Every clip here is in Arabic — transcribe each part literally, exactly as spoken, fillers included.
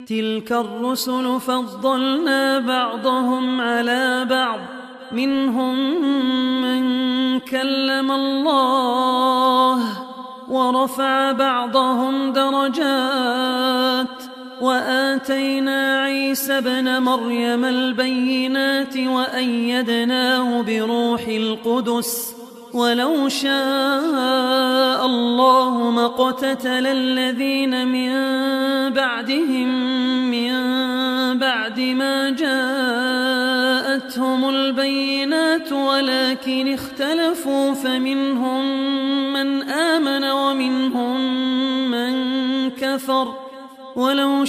تلك الرسل فضلنا بعضهم على بعض منهم من كلم الله ورفع بعضهم درجات وآتينا عيسى ابن مريم البينات وأيدناه بروح القدس ولو شاء الله ما اقتتل الذين من بعدهم من بعد ما جاءتهم البينات ولكن اختلفوا فمنهم من آمن ومنهم من كفر ولو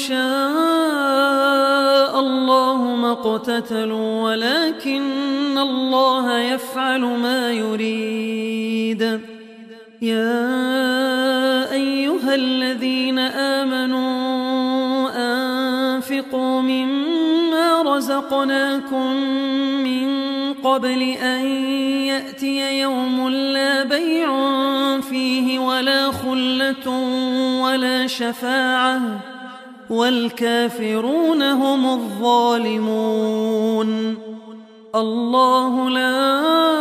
شاء الله ما اقتتلوا ولكن الله يفعل ما يريد. يا أيها الذين آمنوا أنفقوا مما رزقناكم من قبل أن يأتي يوم لا بيع فيه ولا خلة ولا شفاعة والكافرون هم الظالمون. الله لا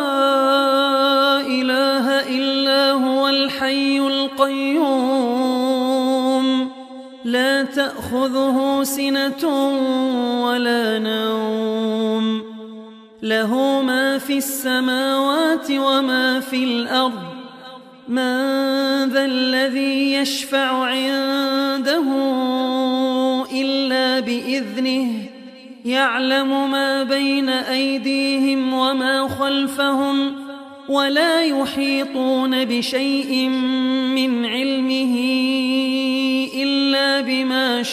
إله إلا هو الحي القيوم لا تأخذه سنة ولا نوم له ما في السماوات وما في الأرض من ذا الذي يشفع عنده إلا بإذنه يعلم ما بين أيديهم وما خلفهم ولا يحيطون بشيء من علمه إلا بما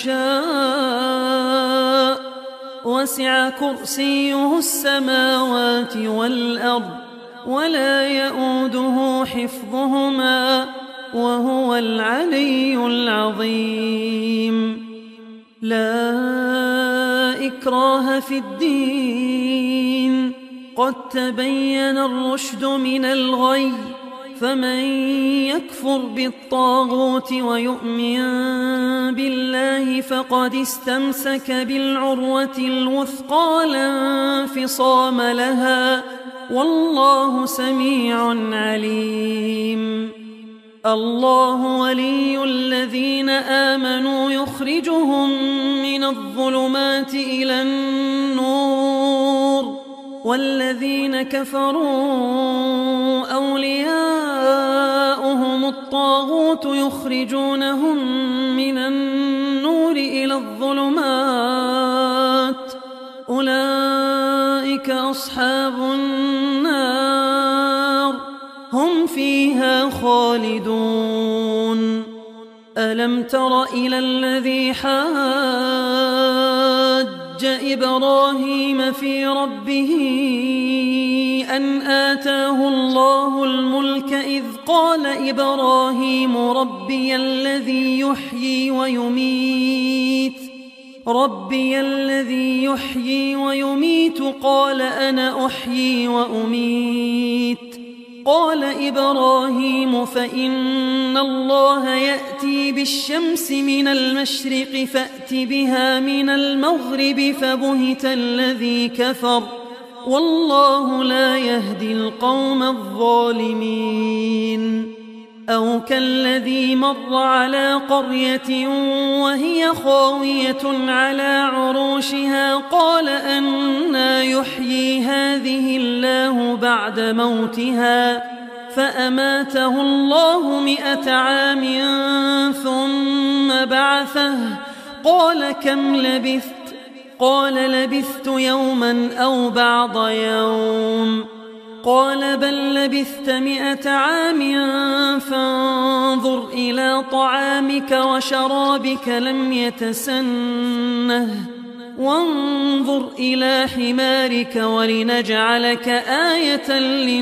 شاء وسع كرسيه السماوات والأرض ولا يؤوده حفظهما وهو العلي العظيم. لا إكراه في الدين قد تبين الرشد من الغي فمن يكفر بالطاغوت ويؤمن بالله فقد استمسك بالعروة الوثقى لا انفصام لها والله سميع عليم. الله ولي الذين آمنوا يخرجهم من الظلمات إلى النور والذين كفروا أولياؤهم الطاغوت يخرجونهم من النور إلى الظلمات أولئك أصحاب النار هم فيها خالدون. ألم تر إلى الذي حاج إبراهيم في ربه أن آتاه الله الملك إذ قال إبراهيم ربي الذي يحيي ويميت ربي الذي يحيي ويميت قال أنا أحيي وأميت قال إبراهيم فإن الله يأتي بالشمس من المشرق فأت بها من المغرب فبهت الذي كفر والله لا يهدي القوم الظالمين. أو كالذي مر على قرية وهي خاوية على عروشها قال أنى يحيي هذه الله بعد موتها فأماته الله مئة عام ثم بعثه قال كم لبثت قال لبثت يوما أو بعض يوم قال بل لبثت مئة عام فانظر إلى طعامك وشرابك لم يتسنه وانظر إلى حمارك ولنجعلك آية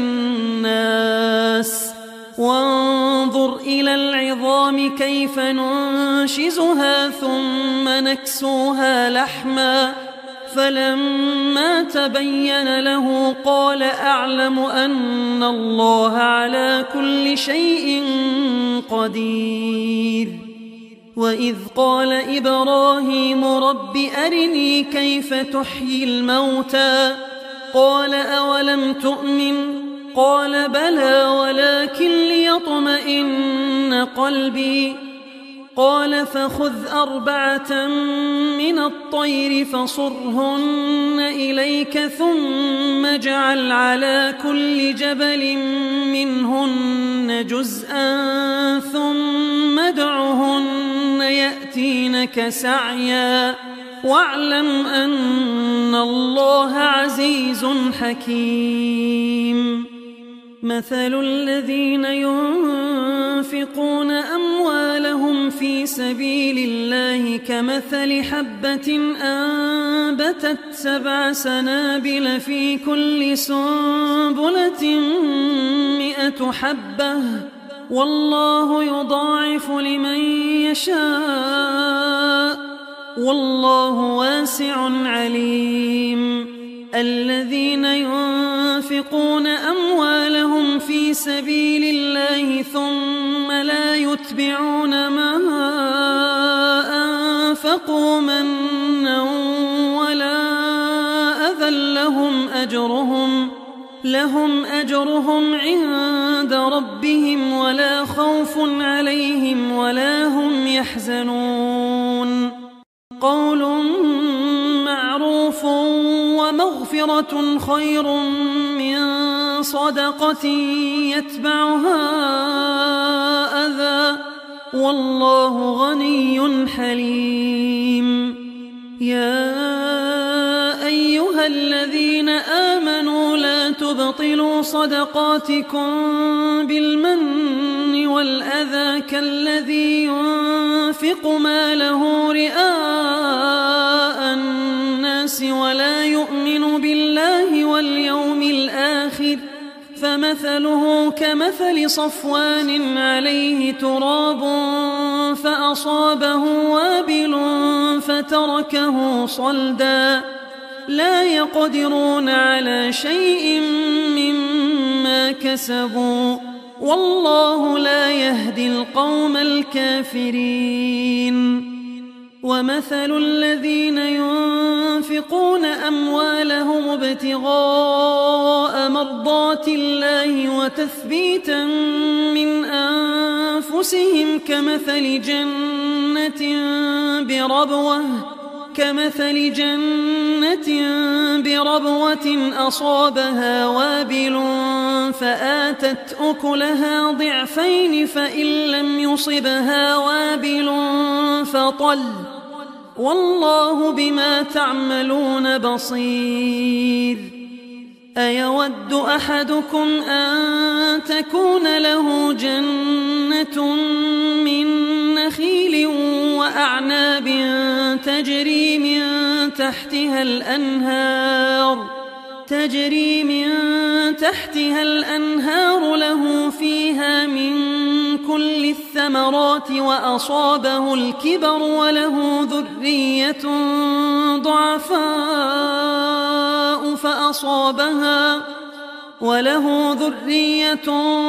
للناس وانظر إلى العظام كيف ننشزها ثم نكسوها لحما فلما تبين له قال أعلم أن الله على كل شيء قدير. وإذ قال إبراهيم رب أرني كيف تحيي الموتى قال أولم تؤمن قال بلى ولكن ليطمئن قلبي قال فخذ أربعة من الطير فصرهن إليك ثم اجعل على كل جبل منهن جزءا ثم ادعهن يأتينك سعيا واعلم أن الله عزيز حكيم مثل الذين ينفقون أموالهم في سبيل الله كمثل حبة أنبتت سبع سنابل في كل سنبلة مئة حبة والله يضاعف لمن يشاء والله واسع عليم الذين ينفقون أموالهم في سبيل الله ثم لا يتبعون ما أنفقوا منا ولا أذى لهم أجرهم لهم أجرهم عند ربهم ولا خوف عليهم ولا هم يحزنون قول معروف ومغفرة خير من صدقة يتبعها أذى والله غني حليم يا أيها الذين آمنوا لا تبطلوا صدقاتكم بالمن والأذى كالذي ينفق ماله رئاء الناس ولا يؤمن بالله واليوم الآخر فمثله كمثل صفوان عليه تراب فأصابه وابل فتركه صلدا لا يقدرون على شيء مما كسبوا والله لا يهدي القوم الكافرين ومثل الذين ينفقون أموالهم ابتغاء مرضات الله وتثبيتا من أنفسهم كمثل جنة بربوة كمثل جنة بربوة أصابها وابل فآتت أكلها ضعفين فإن لم يصبها وابل فطل والله بما تعملون بصير أيود أحدكم أن تكون له جنة من نخيل وأعناب تجري من تحتها الأنهار تجري من تحتها الأنهار له فيها من كل الثمرات وأصابه الكبر وله ذرية ضعفاء فأصابها وله ذرية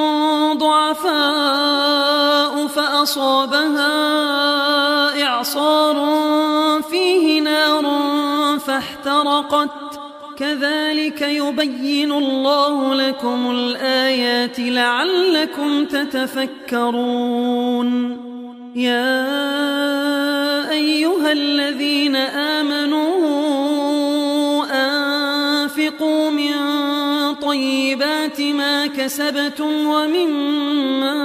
ضعفاء فأصابها إعصار فيه نار فاحترقت كذلك يبين الله لكم الآيات لعلكم تتفكرون يا أيها الذين آمنوا أنفقوا من طيبات ما كسبتم ومما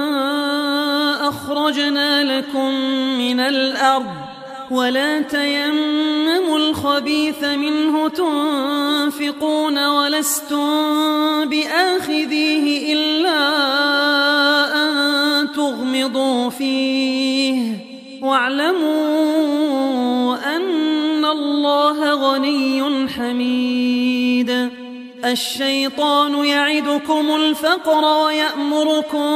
أخرجنا لكم من الأرض ولا تيمموا الخبيث منه تنفقون ولستم بآخذيه إلا أن تغمضوا فيه واعلموا أن الله غني حميد الشيطان يعدكم الفقر ويأمركم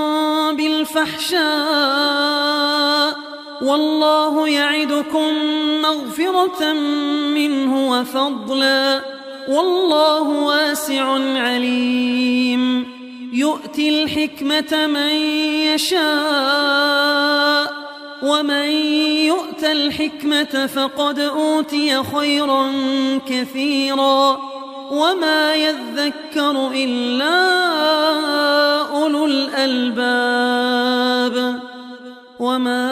بالفحشاء والله يعدكم مغفرة منه وفضلا والله واسع عليم يؤتي الحكمة من يشاء ومن يؤت الحكمة فقد أوتي خيرا كثيرا وما يذكر إلا أولو الألباب وما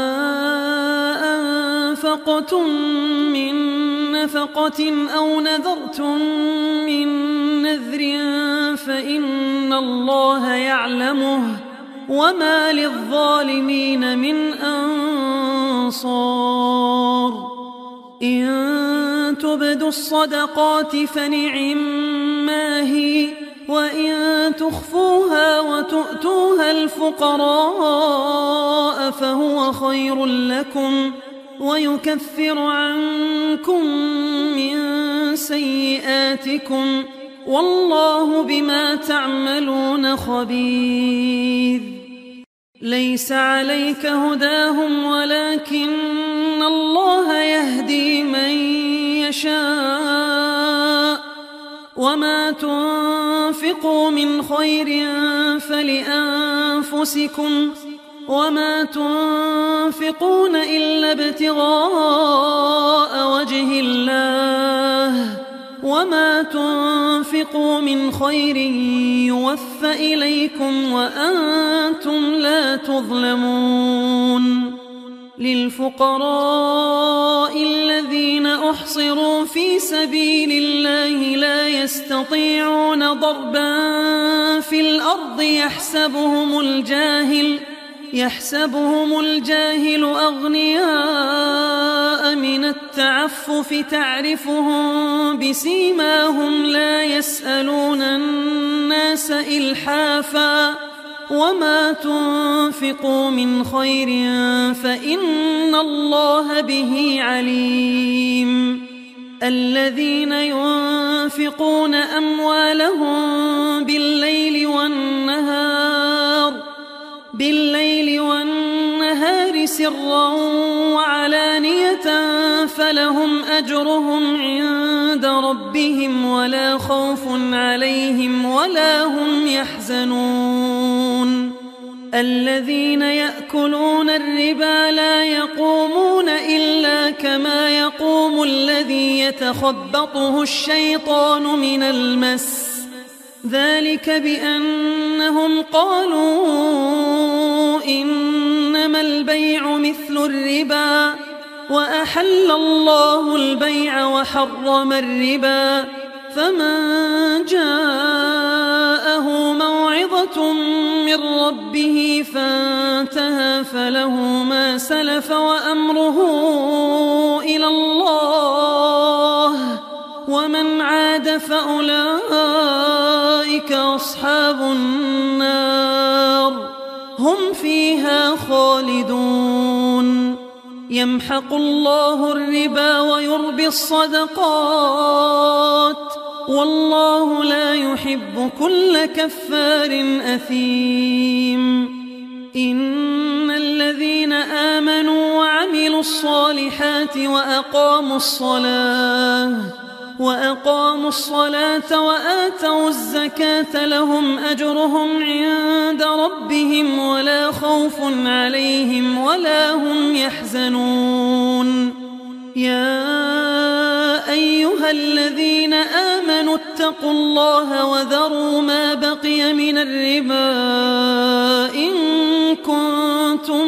أنفقتم من نفقة أو نذرتم من نذر فإن الله يعلمه وما للظالمين من أنصار إن تبدوا الصدقات فنعما هي وإن تخفوها وتؤتوها الفقراء فهو خير لكم ويكفر عنكم من سيئاتكم والله بما تعملون خبير ليس عليك هداهم ولكن الله يهدي من يشاء وما تنفقوا من خير فلأنفسكم وما تنفقون إلا ابتغاء وجه الله وما تنفقوا من خير يوفى إليكم وأنتم لا تظلمون للفقراء الذين أحصروا في سبيل الله لا يستطيعون ضربا في الأرض يحسبهم الجاهل يحسبهم الجاهل أغنياء من التعفف تعرفهم بسيماهم لا يسألون الناس إلحافا وما تنفقوا من خير فإن الله به عليم الذين ينفقون أموالهم بالليل والنهار بالليل والنهار سرا وعلانية فلهم أجرهم عند ربهم ولا خوف عليهم ولا هم يحزنون الذين يأكلون الربا لا يقومون إلا كما يقوم الذي يتخبطه الشيطان من المس ذلك بأنهم قالوا إنما البيع مثل الربا وأحل الله البيع وحرم الربا فمن جاءه موعظة من ربه فانتهى فله ما سلف وأمره إلى الله ومن عاد فأولئك أصحاب النار هم فيها خالدون يمحق الله الربا ويربي الصدقات والله لا يحب كل كفار أثيم إن الذين آمنوا وعملوا الصالحات وأقاموا الصلاة وأقاموا الصلاة وآتوا الزكاة لهم أجرهم عند ربهم ولا خوف عليهم ولا هم يحزنون يا أيها الذين آمنوا اتقوا الله وذروا ما بقي من الربا إن كنتم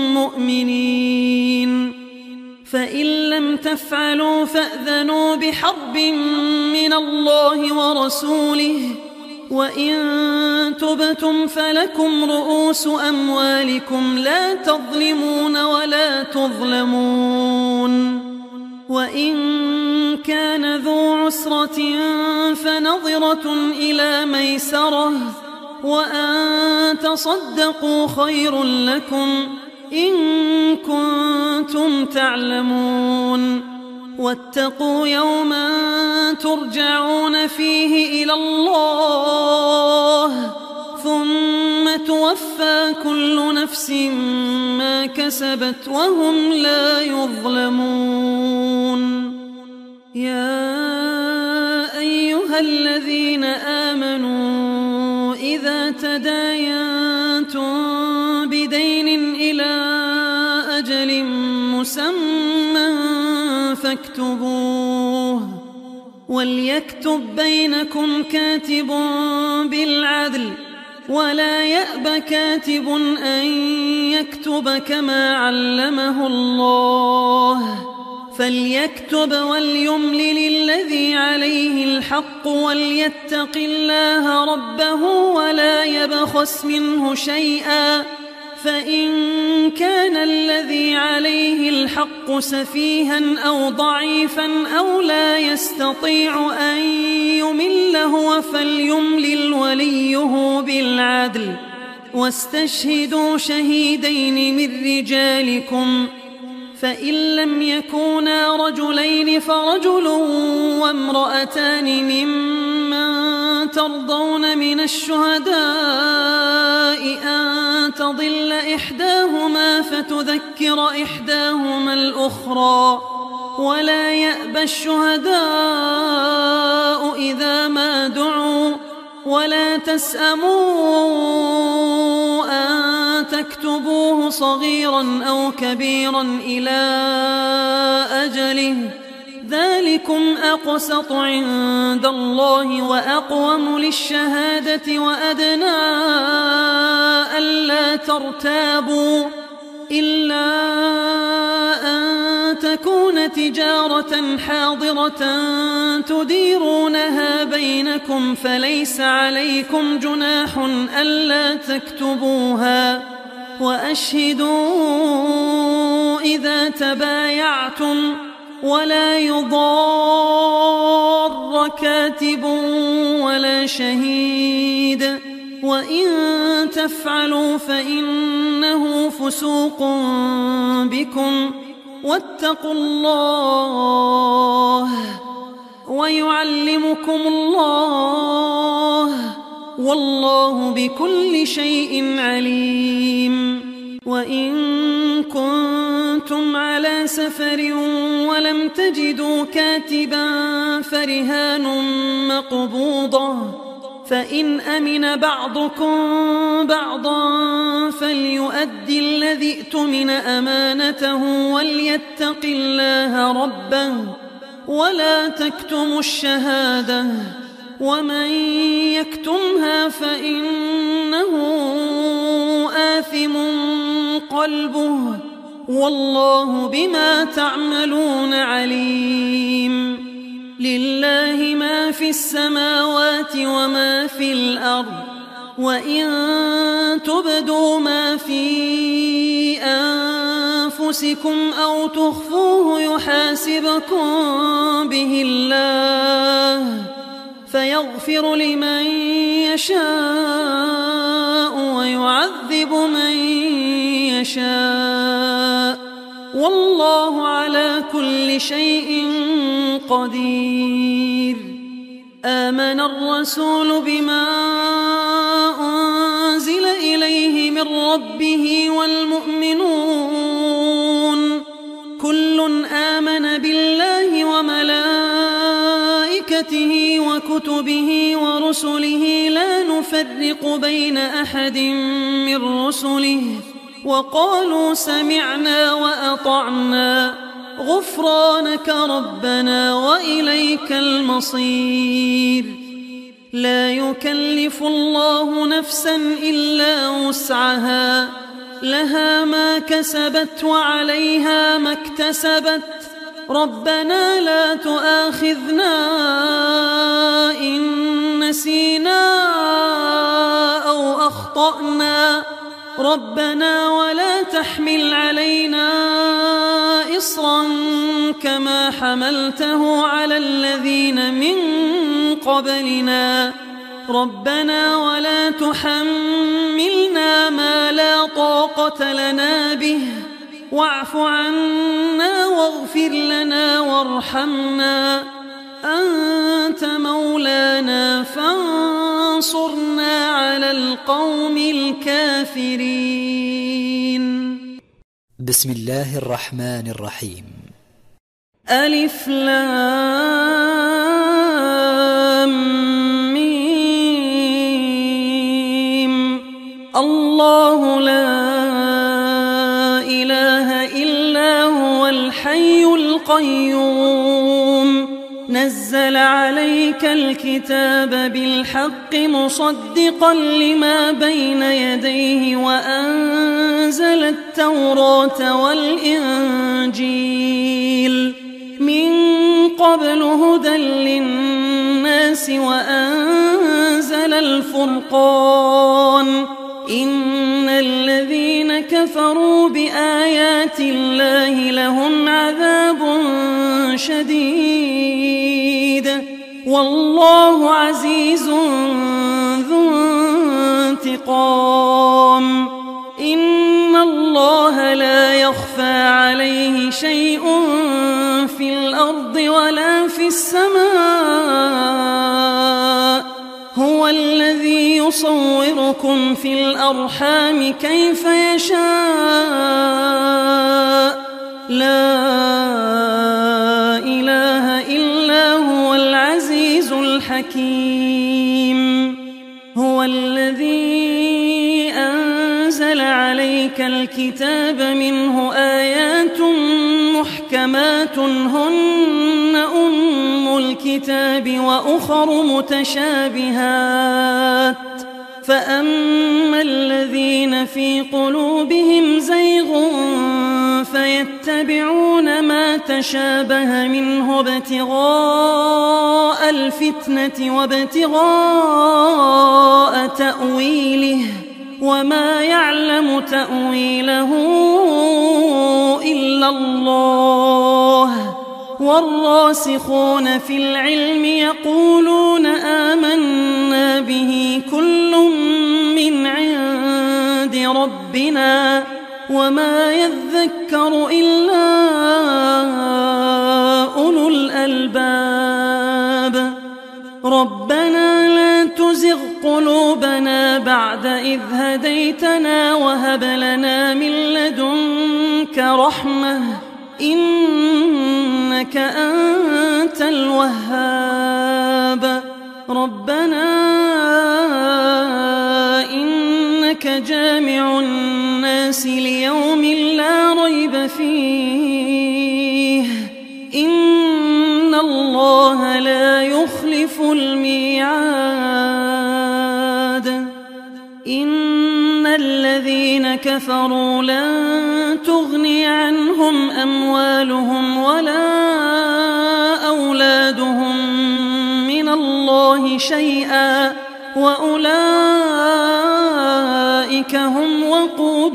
مؤمنين فإن لم تفعلوا فأذنوا بحرب من الله ورسوله وإن تبتم فلكم رؤوس أموالكم لا تظلمون ولا تظلمون وإن كان ذو عسرة فنظرة إلى ميسرة وأن تصدقوا خير لكم إن كنتم تعلمون واتقوا يوما ترجعون فيه إلى الله ثم توفى كل نفس ما كسبت وهم لا يظلمون يا أيها الذين آمنوا إذا تداينتم بدين إلى أجل تكتبوه وليكتب بينكم كاتب بالعدل ولا يأب كاتب أن يكتب كما علمه الله فليكتب وليملل الذي عليه الحق وليتق الله ربه ولا يبخس منه شيئا فإن كان الذي عليه الحق سفيها أو ضعيفا أو لا يستطيع أن يمل هو فليملل وليه بالعدل واستشهدوا شهيدين من رجالكم فإن لم يكونا رجلين فرجل وامرأتان ممن ترضون من الشهداء أن تضل إحداهما فتذكر إحداهما الأخرى ولا يأبى الشهداء إذا ما دعوا ولا تسأموا أن تكتبوه صغيرا أو كبيرا إلى أجله ذلكم أقسط عند الله وأقوم للشهادة وأدنى ألا ترتابوا إلا أن تكون تجارة حاضرة تديرونها بينكم فليس عليكم جناح ألا تكتبوها وأشهدوا إذا تبايعتم ولا يضار كاتب ولا شهيد وإن تفعلوا فإنه فسوق بكم واتقوا الله ويعلمكم الله والله بكل شيء عليم وإن كنتم على سفر ولم تجدوا كاتبا فرهان مقبوضة فإن أمن بعضكم بعضا فليؤدي الذي ائتمن أمانته وليتق الله ربه ولا تكتموا الشهادة ومن يكتمها فإنه آثم قلبه والله بما تعملون عليم لله ما في السماوات وما في الأرض وإن تبدوا ما في أنفسكم أو تخفوه يحاسبكم به الله فيغفر لمن يشاء ويعذب من يشاء والله على كل شيء قدير آمن الرسول بما أنزل إليه من ربه والمؤمنون كل آمن بالله وملائكته وكتبه ورسله لا نفرق بين أحد من رسله وقالوا سمعنا وأطعنا غفرانك ربنا وإليك المصير لا يكلف الله نفسا إلا وسعها لها ما كسبت وعليها ما اكتسبت ربنا لا تؤاخذنا إن نسينا أو أخطأنا ربنا ولا تحمل علينا إصرا كما حملته على الذين من قبلنا ربنا ولا تحملنا ما لا طاقة لنا به واعف عنا واغفر لنا وارحمنا أنت مولانا فانصرنا على القوم الكافرين. بسم الله الرحمن الرحيم. ألف لام ميم الله لا إله إلا هو الحي القيوم نزل عليك الكتاب بالحق مصدقا لما بين يديه وأنزل التوراة والإنجيل من قبل هدى للناس وأنزل الفرقان إن الذين كفروا بآيات الله لهم عذاب شديد والله عزيز ذو انتقام إن الله لا يخفى عليه شيء في الأرض ولا في السماء هو الذي يصوركم في الأرحام كيف يشاء لا إله إلا هو العزيز الحكيم هو الذي أنزل عليك الكتاب منه آيات محكمات هن أم الكتاب وأخر متشابهات فأما الذين في قلوبهم زيغ فيتبعون ما تشابه منه ابتغاء الفتنة وابتغاء تأويله وما يعلم تأويله إلا الله والراسخون في العلم يقولون آمنا به كل من عند ربنا وما يذكر إلا أولو الألباب ربنا لا تزغ قلوبنا بعد إذ هديتنا وهب لنا من لدنك رحمة إنك أنت الوهاب ربنا إنك جامع الناس ليوم لا ريب فيه إن الله لا يخلف الميعاد إن الذين كفروا لن تغني عنهم أموالهم ولا أولادهم من الله شيئا وأولئك هم وقود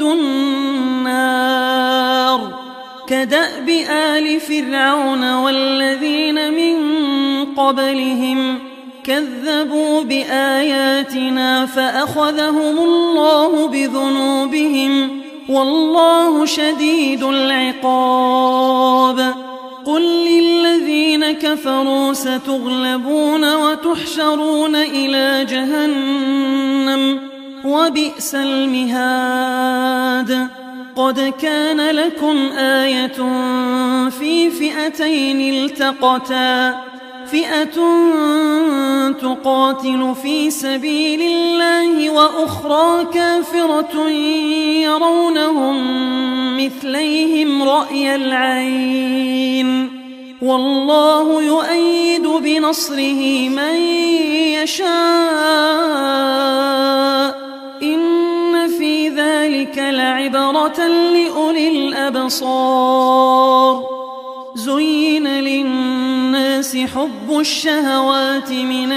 النار كدأب آل فرعون والذين من قبلهم كذبوا بآياتنا فأخذهم الله بذنوبهم والله شديد العقاب قل للذين كفروا ستغلبون وتحشرون إلى جهنم وبئس المهاد قد كان لكم آية في فئتين التقتا فئة تقاتل في سبيل الله وأخرى كافرة يرونهم مثليهم رأي العين والله يؤيد بنصره من يشاء إن في ذلك لعبرة لأولي الأبصار زين للناس حب الشهوات من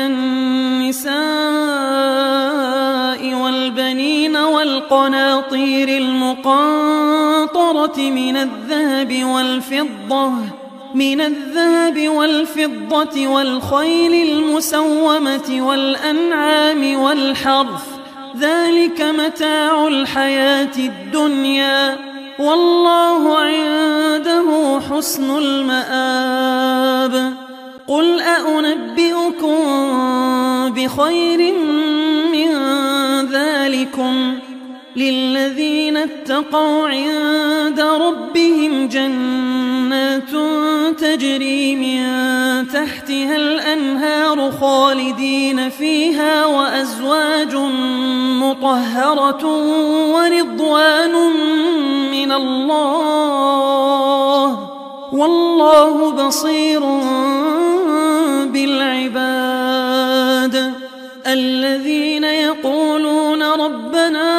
النساء والبنين والقناطير المقنطرة من الذهب والفضة من الذهب والفضة والخيل المسومة والأنعام والحرث ذلك متاع الحياة الدنيا والله عنده حسن المآب قل أنبئكم بخير من ذلكم للذين اتقوا عند ربهم جنات تجري من تحتها الأنهار خالدين فيها وأزواج مطهرة ورضوان من الله والله بصير بالعباد الذين يقولون ربنا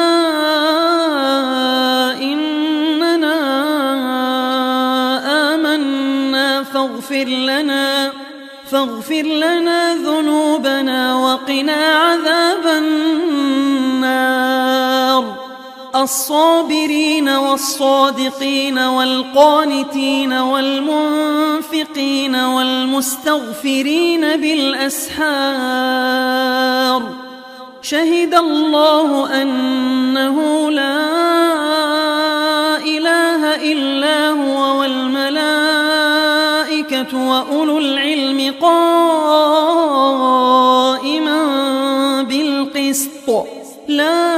إننا آمنا فاغفر لنا فاغفر لنا ذنوبنا وقنا عذاب النار الصابرين والصادقين والقانتين والمنفقين والمستغفرين بالأسحار شهد الله أنه لا إله إلا هو والملائكة وأولو العلم قائما بالقسط لا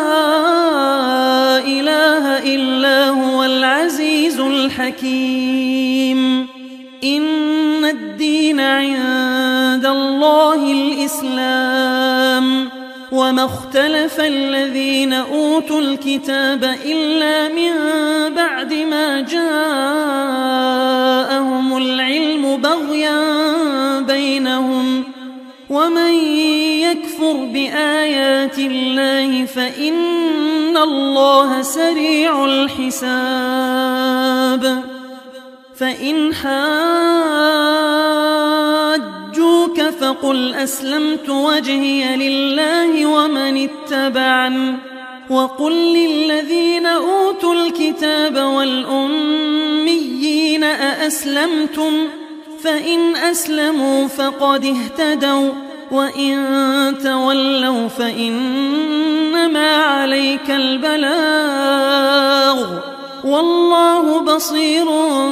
إله إلا هو العزيز الحكيم إن الدين عند الله الإسلام وما اختلف الذين أوتوا الكتاب إلا من بعد ما جاءهم العلم بغيا بينهم ومن يكفر بآيات الله فإن الله سريع الحساب فإن حاجوك فقل أسلمت وجهي لله ومن اتبعن وقل للذين أوتوا الكتاب والأميين أأسلمتم فإن أسلموا فقد اهتدوا وإن تولوا فإنما عليك البلاغ والله بصير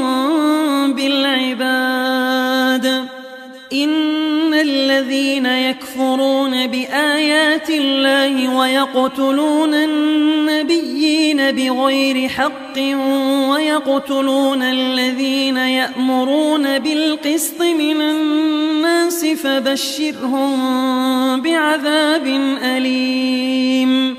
بالعباد إن الذين يكفرون بآيات الله ويقتلون النبيين بغير حق ويقتلون الذين يأمرون بالقسط من الناس فبشرهم بعذاب أليم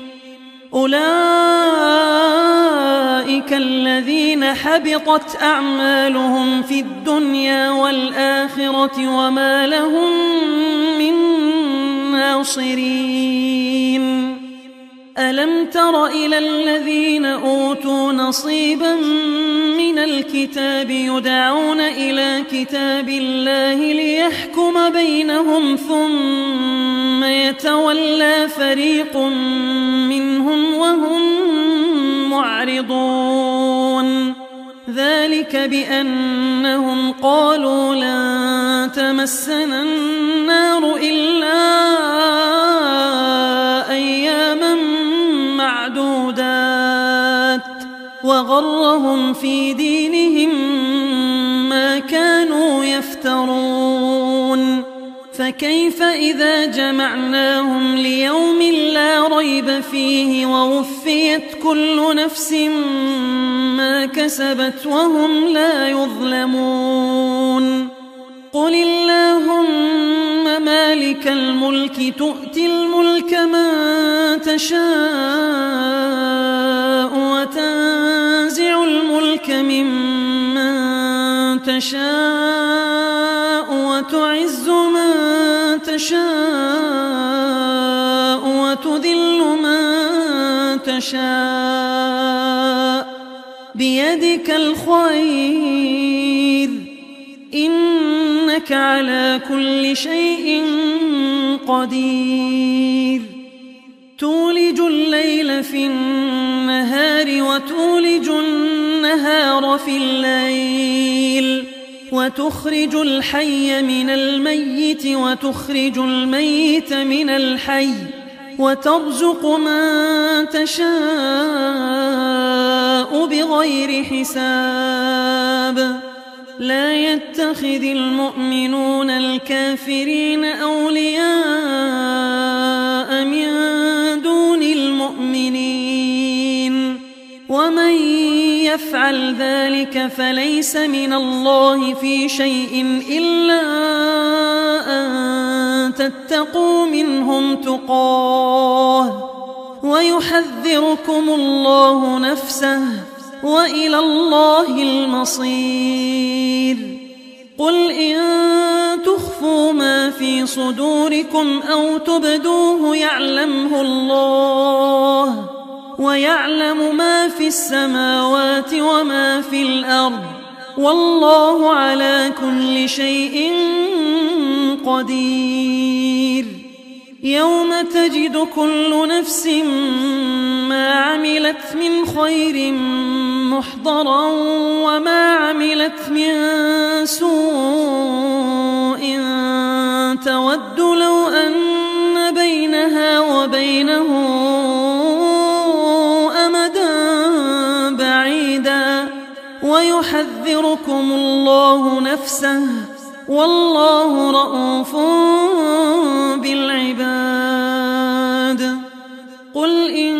أولئك الذين حبطت أعمالهم في الدنيا والآخرة وما لهم من ناصرين ألم تر إلى الذين أوتوا نصيبا من الكتاب يدعون إلى كتاب الله ليحكم بينهم ثم يتولى فريق منهم وهم معرضون ذلك بأنهم قالوا لن تمسنا النار إلا أياما معدودات وغرهم في دينهم ما كانوا يفترون فكيف إذا جمعناهم ليوم لا ريب فيه ووفيت كل نفس ما كسبت وهم لا يظلمون قل اللهم مالك الملك تؤتي الملك من تشاء وتنزع الملك ممن تشاء وتعز من تشاء وتذل من تشاء بيدك الخير إنك على كل شيء قدير تولج الليل في النهار وتولج النهار في الليل وتخرج الحي من الميت وتخرج الميت من الحي وترزق من تشاء بغير حساب لا يتخذ المؤمنون الكافرين أولياء من دون المؤمنين ومن يفعل ذلك فليس من الله في شيء إلا أن تتقوا منهم تقاه ويحذركم الله نفسه وإلى الله المصير قل إن تخفوا ما في صدوركم أو تبدوه يعلمه الله، ويعلم ما في السماوات وما في الأرض، والله على كل شيء قدير. يوم تجد كل نفس ما عملت من خير محضرا وما عملت من سوء تود لو أن بينها وبينه أمدا بعيدا، ويحذركم الله نفسه، والله رءوف بالعباد. قل إن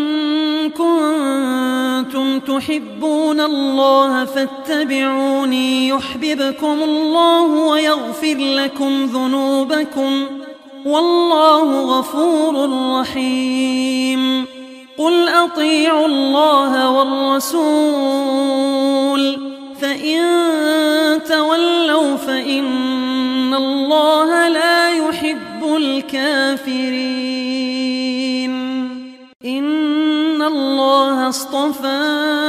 كنتم تحبون الله فاتبعوني يحببكم الله ويغفر لكم ذنوبكم، والله غفور رحيم. قل أطيعوا الله والرسول، فإن تولوا فإن الله لا يحب الكافرين. إن الله اصطفى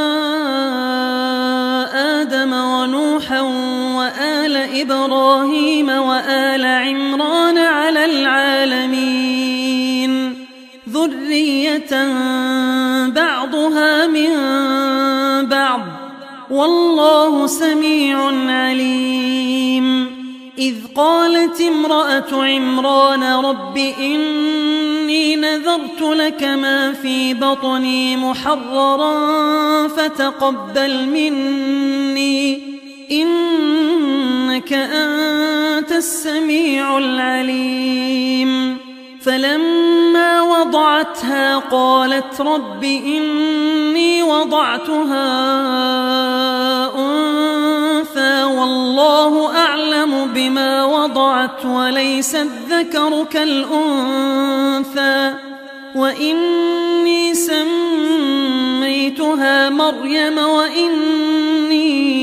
آدم ونوحا وآل إبراهيم وآل عمران على العالمين ذرية بعضها من بعض، والله سميع عليم. إذ قالت امرأة عمران رب إني نذرت لك ما في بطني محررا فتقبل مني إنك أنت السميع العليم. فلما وضعتها قالت رب إني وضعتها أنثى والله أعلم بما وضعت وليس الذكر كالأنثى، وإني سميتها مريم وإني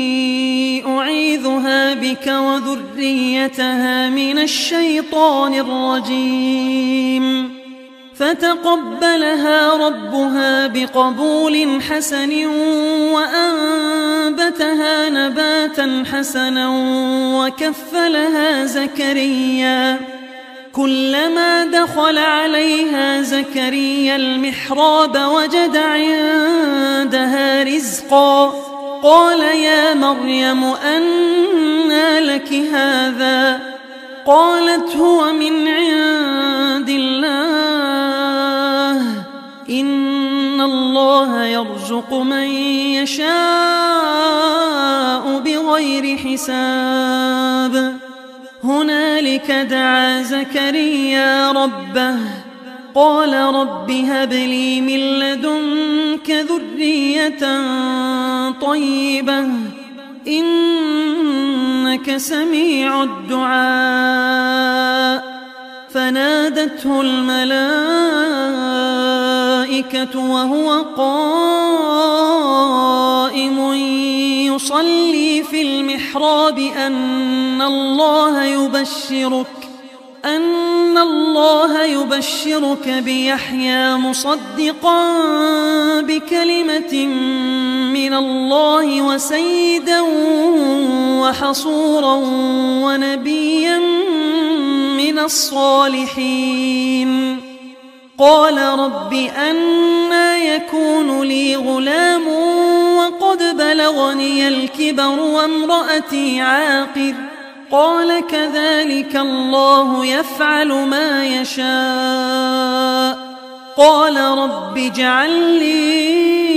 أعيذها بك وذريتها من الشيطان الرجيم. فتقبلها ربها بقبول حسن وأنبتها نباتا حسنا وكفلها زكريا. كلما دخل عليها زكريا المحراب وجد عندها رزقا قال يا مريم أنى لك هذا؟ قالت هو من عند الله إن الله يرزق من يشاء بغير حساب. هنالك دعا زكريا ربه قال رب هب لي من لدنك ذرية طيبة إنك سميع الدعاء. فنادته الملائكة وهو قائم يصلي في المحراب أن الله يبشرك أن الله يبشرك بيحيى مصدقا بكلمة من الله وسيدا وحصورا ونبيا من الصالحين. قال رب أنى يكون لي غلام وقد بلغني الكبر وامرأتي عاقر؟ قال كذلك الله يفعل ما يشاء. قال رب اجعل لي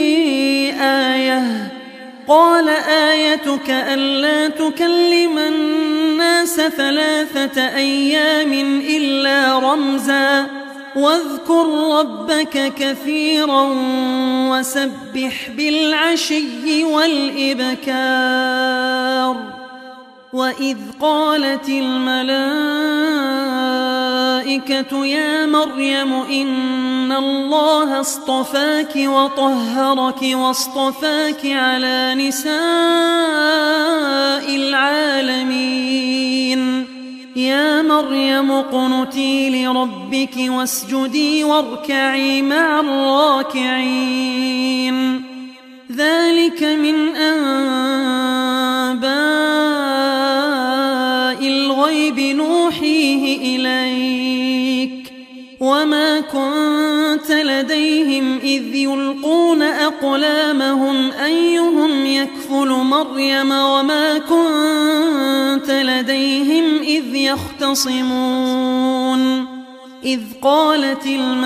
آية. قال آيتك ألا تكلم الناس ثلاثة أيام إلا رمزا واذكر ربك كثيرا وسبح بالعشي والإبكار. وإذ قالت الملائكة يا مريم إن الله اصطفاك وطهرك واصطفاك على نساء العالمين يا مريم اقنتي لربك واسجدي واركعي مع الراكعين ذلك من أنباء الغيب نوحيه إليك وما كنت لديهم إذ يلقون أقلامهم أيهم يكفل مريم وما كنت لديهم إذ يختصمون إذ قالت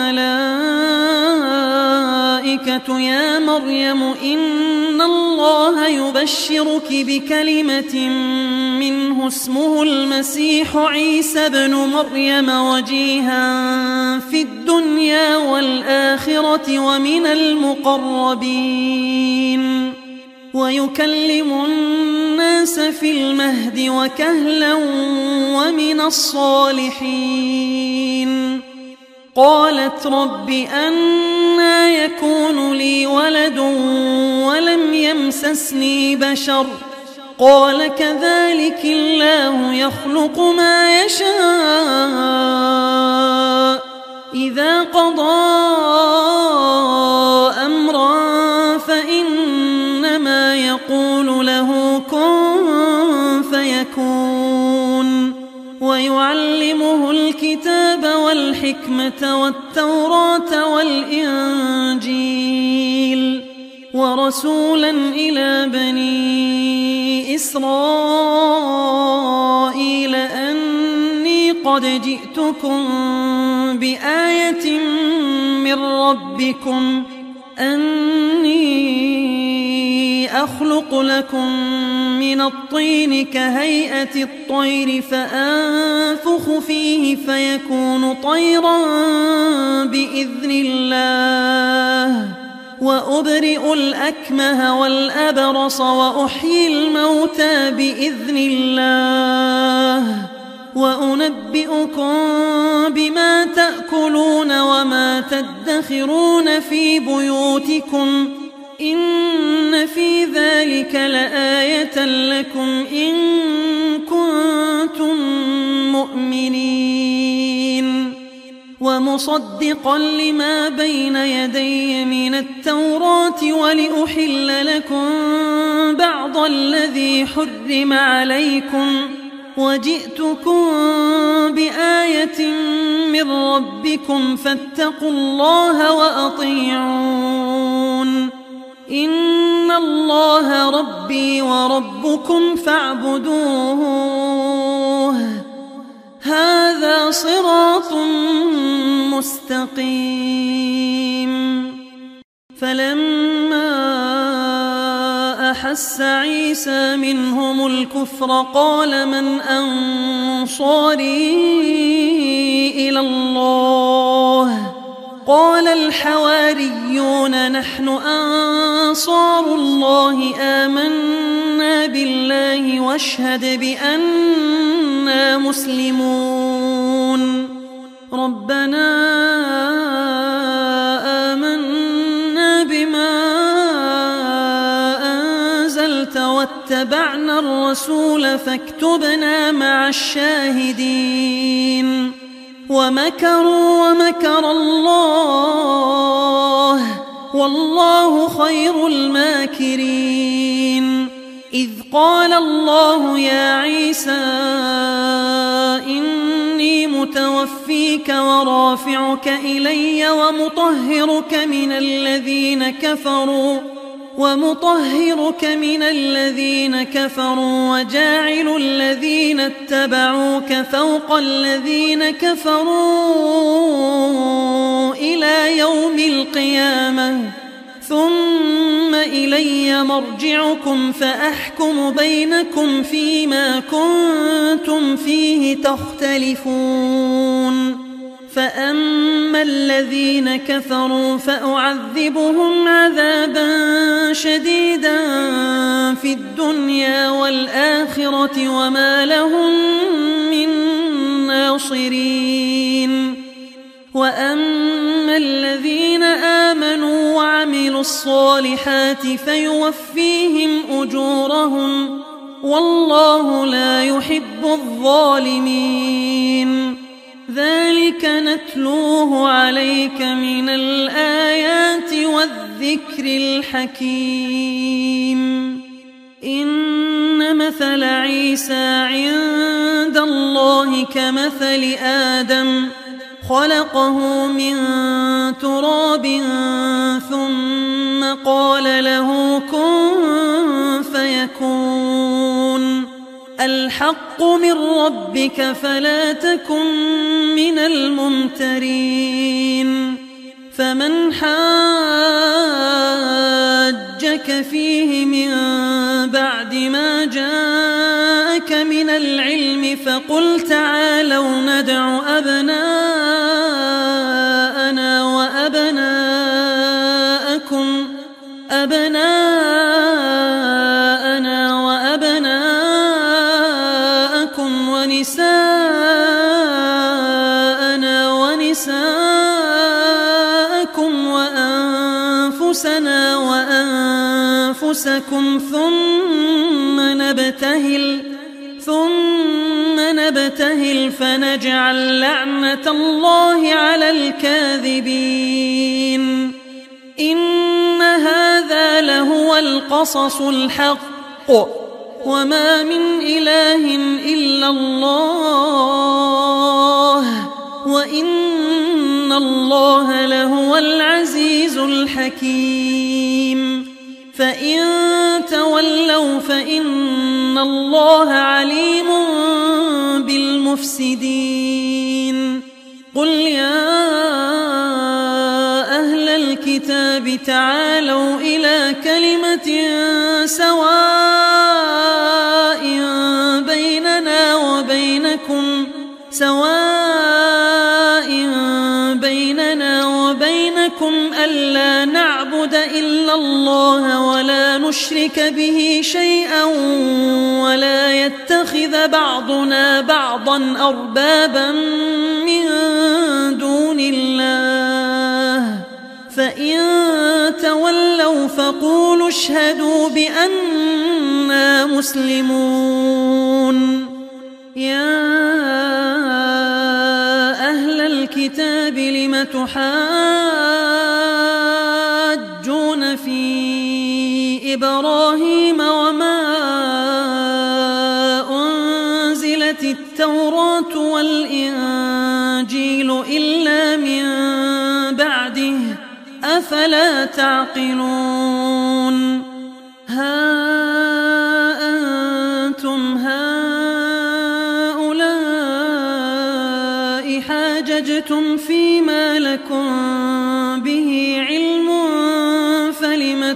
الملائكة يا مريم إن الله يبشرك بكلمة منه اسمه المسيح عيسى ابن مريم وجيها في الدنيا والآخرة ومن المقربين ويكلم الناس في المهد وكهلا ومن الصالحين قالت رب أنى يكون لي ولد ولم يمسسني بشر قال كذلك الله يخلق ما يشاء إذا قضى أمرا فإنما يقول له كن فيكون ويعلمه الكتاب والحكمة والتوراة والإنجيل ورسولا إلى بني إسرائيل أني قد جئتكم بآية من ربكم أني أخلق لكم من الطين كهيئة الطير فأنفخ فيه فيكون طيرا بإذن الله وأبرئ الأكمه والأبرص وأحيي الموتى بإذن الله وأنبئكم بما تأكلون وما تدخرون في بيوتكم إن في ذلك لآية لكم إن كنتم مؤمنين ومصدقا لما بين يدي من التوراة ولأحل لكم بعض الذي حرم عليكم وجئتكم بآية من ربكم فاتقوا الله وأطيعون إن الله ربي وربكم فاعبدوه هذا صراط مستقيم فلما أحس عيسى منهم الكفر قال من أنصاري إلى الله قال الحواريون نحن أنصار الله آمنا بالله واشهد بأننا مسلمون ربنا آمنا بما أنزلت واتبعنا الرسول فاكتبنا مع الشاهدين ومكروا ومكر الله والله خير الماكرين إذ قال الله يا عيسى إني متوفيك ورافعك إلي ومطهرك من الذين كفروا ومطهرك من الذين كفروا وجاعل الذين اتبعوك فوق الذين كفروا إلى يوم القيامة ثم إلي مرجعكم فأحكم بينكم فيما كنتم فيه تختلفون فأما الذين كفروا فأعذبهم عذابا شديدا في الدنيا والآخرة وما لهم من ناصرين وأما الذين آمنوا وعملوا الصالحات فيوفيهم أجورهم والله لا يحب يحب الظالمين. ذلك نتلوه عليك من الآيات والذكر الحكيم. إن مثل عيسى عند الله كمثل آدم خلقه من تراب ثم قال له كن فيكون. الحق من ربك فلا تكن من الممترين. فمن حاجك فيه من بعد ما جاءك من العلم فقل تعالوا ندع أبناءنا وأبناءكم أبناءنا وأبناءكم ونساءنا ونساءكم وأنفسنا وأنفسكم ثم نبتهل ثم نبتهل فنجعل لعنة الله على الكاذبين. إن هذا لهو القصص الحق وما من إله إلا الله وإن الله لهو العزيز الحكيم. فإن تولوا فإن الله عليم بالمفسدين. قل يا أهل الكتاب تعالوا إلى كلمة سواء بيننا وبينكم سواء بيننا وبينكم ألا نعبد إلا الله ولا نشرك به شيئا ولا يتخذ بعضنا بعضا أربابا من دون الله. فإن تولوا فقولوا اشهدوا بأننا مسلمون. يا أهل الكتاب لم تحاجون في إبراهيم وما أنزلت التوراة والإنجيل إلا من بعده أفلا تعقلون. ها أنتم هؤلاء حاججتم فيما لكم به علم فلم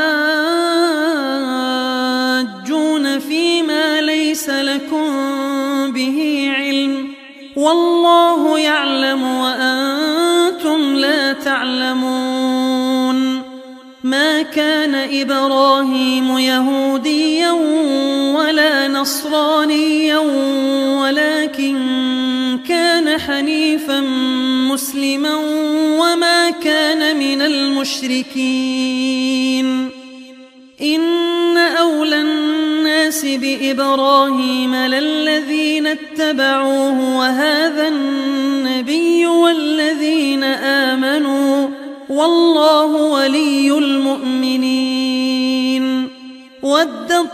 تحاجون فيما ليس لكم به علم والله يعلم وأنتم لا تعلمون. ما كان إبراهيم يهوديا ولا نصرانيا ولكن كان حنيفا مسلما وما كان من المشركين. إن أولى الناس بإبراهيم للذين اتبعوه وهذا النبي والذين آمنوا والله ولي المؤمنين. ودت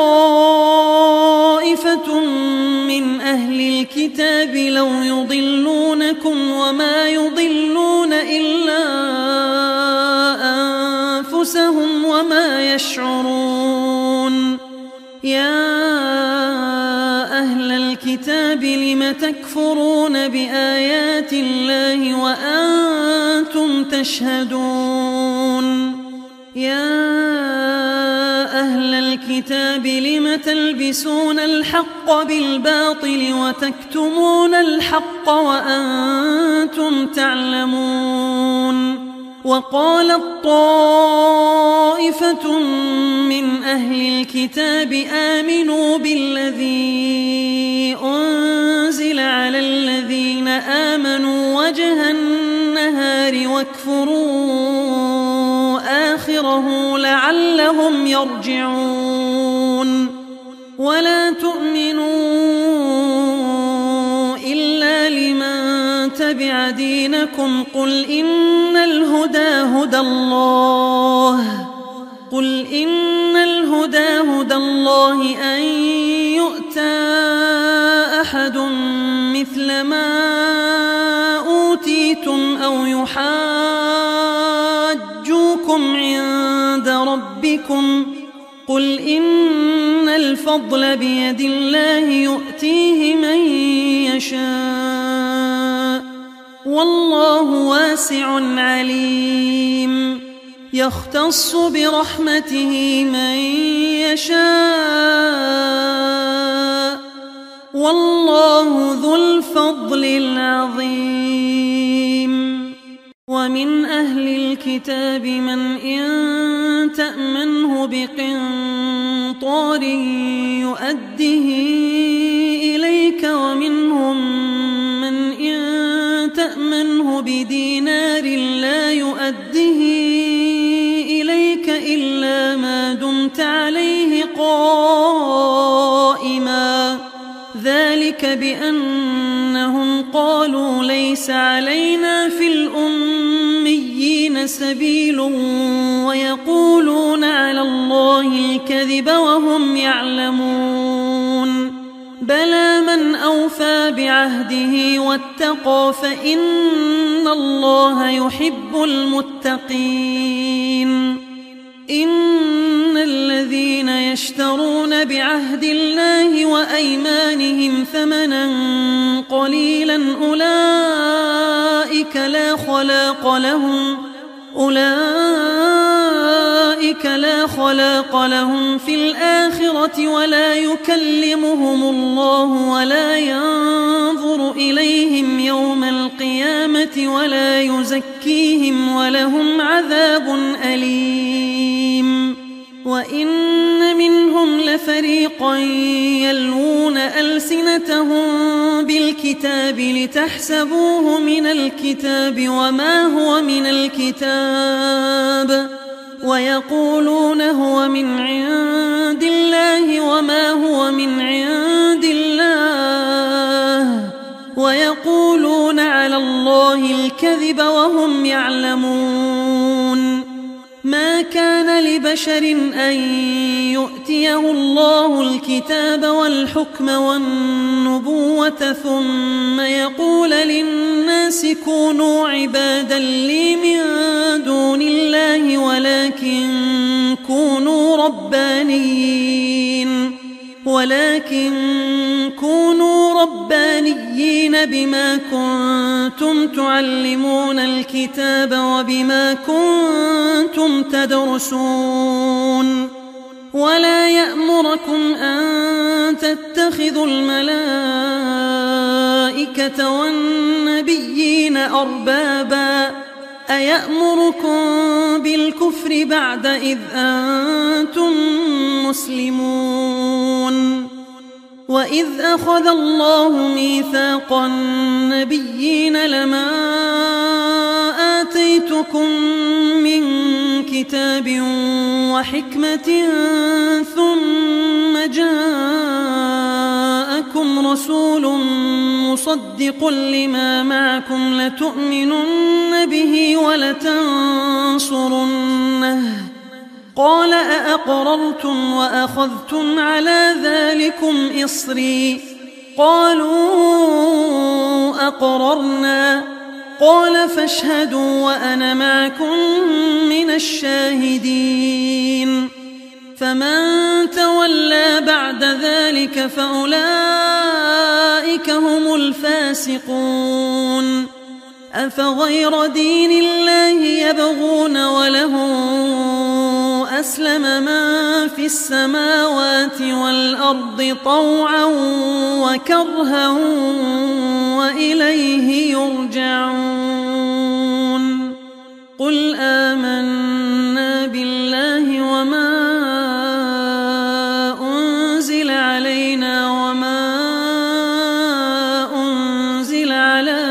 طائفة من أهل الكتاب لو يضلونكم وما يضلون إلا أنفسهم وما يشعرون. يا أهل الكتاب لم تكفرون بآيات الله وأنتم تشهدون. يا أهل الكتاب لم تلبسون الحق بالباطل وتكتمون الحق وأنتم تعلمون. وقالت طائفة من أهل الكتاب آمنوا بالذي أنزل على الذين آمنوا وجه النهار واكفروا آخره لعلهم يرجعون. ولا تؤمنوا أتبع دينكم قل إن الهدى هدى الله قل إن الهدى هدى الله أن يؤتى أحد مثل ما أوتيتم أو يحاجوكم عند ربكم قل إن الفضل بيد الله يؤتيه من يشاء والله واسع عليم يختص برحمته من يشاء والله ذو الفضل العظيم ومن أهل الكتاب من إن تأمنه بقنطار يؤده إليك ومنهم من إن تأمنه بدينار لا يؤده إليك إلا ما دمت عليه قائما ذلك بأنهم قالوا ليس علينا في الأميين سبيل ويقولون على الله الكذب وهم يعلمون بلى من أوفى بعهده واتقى فإن الله يحب المتقين إن الذين يشترون بعهد الله وأيمانهم ثمنا قليلا أولئك لا خلاق لهم أولئك لا خلاق لهم في الآخرة ولا يكلمهم الله ولا ينظر إليهم يوم القيامة ولا يزكيهم ولهم عذاب أليم وإن منهم لفريقا يلوون ألسنتهم بالكتاب لتحسبوه من الكتاب وما هو من الكتاب ويقولون هو من عند الله وما هو من عند الله ويقولون على الله الكذب وهم يعلمون ما كان لبشر أن يؤتيه الله الكتاب والحكم والنبوة ثم يقول للناس كونوا عبادا لي من دون الله ولكن كونوا ربانيين ولكن كونوا ربانيين بما كنتم تعلمون الكتاب وبما كنتم تدرسون ولا يأمركم أن تتخذوا الملائكة والنبيين أربابا أيأمركم بالكفر بعد إذ أنتم مسلمون وإذ أخذ الله ميثاق النبيين لما آتيتكم من كتاب وحكمة ثم جاءكم رسول مصدق لما معكم لتؤمنن به ولتنصرنه قال أأقررتم وأخذتم على ذلكم إصري قالوا أقررنا قال فاشهدوا وأنا معكم من الشاهدين فمن تولى بعد ذلك فأولئك هم الفاسقون أفغير دين الله يبغون وله أسلم من في السماوات والأرض طوعا وكرها وإليه يرجعون قل آمنا بالله وما أنزل علينا وما أنزل على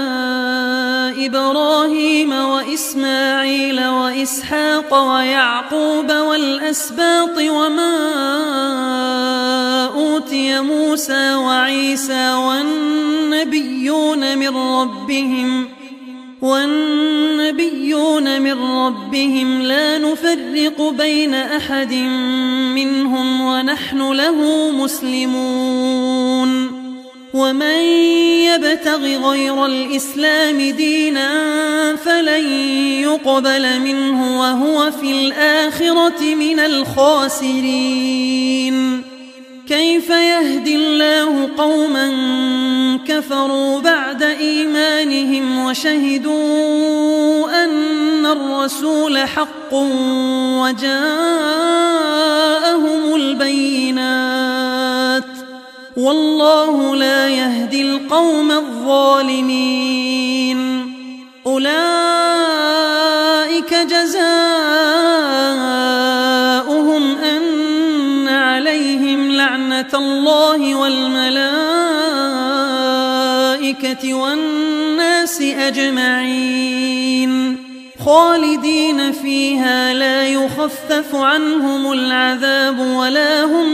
إبراهيم وإسماعيل وإسحاق ويعقوب والأسباط وما أوتي موسى وعيسى والنبي والنبيون من ربهم والنبيون من ربهم لا نفرق بين أحد منهم ونحن له مسلمون ومن يبتغ غير الإسلام دينا فلن يقبل منه وهو في الآخرة من الخاسرين كيف يهدي الله قوما كفروا بعد إيمانهم وشهدوا أن الرسول حق وجاءهم البينات والله لا يهدي القوم الظالمين أولئك جزاؤهم أن عليهم لعنة الله والملائكة والناس أجمعين خالدين فيها لا يخفف عنهم العذاب ولا هم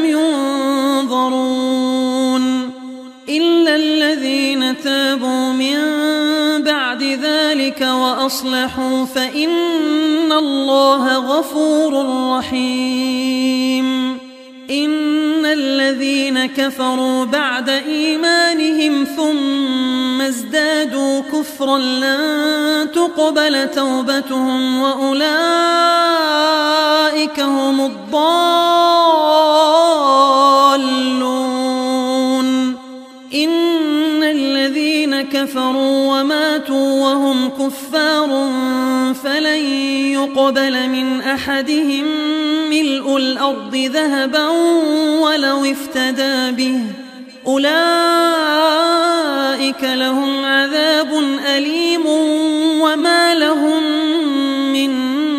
ينظرون إلا الذين تابوا من بعد ذلك وأصلحوا فإن الله غفور رحيم إن الذين كفروا بعد إيمانهم ثم ازدادوا كفرا لن تقبل توبتهم وأولئك هم الضالون إن الذين كفروا وماتوا وهم كفار فلن يقبل من أحدهم ملء الأرض ذهبا ولو افتدى به أولئك لهم عذاب أليم وما لهم من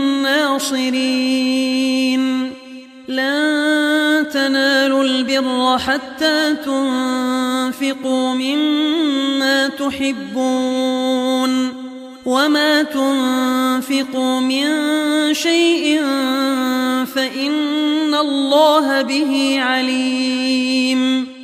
ناصرين لن تنالوا البر حتى تنفقوا مما تحبون وما تنفقوا من شيء فإن الله به عليم